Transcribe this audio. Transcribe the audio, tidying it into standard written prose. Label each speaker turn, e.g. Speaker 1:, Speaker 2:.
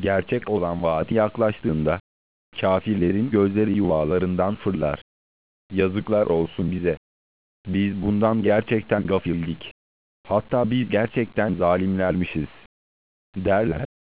Speaker 1: Gerçek olan vaat yaklaştığında, kafirlerin gözleri yuvalarından fırlar. Yazıklar olsun bize. Biz bundan gerçekten gafildik. Hatta biz gerçekten zalimlermişiz, derler.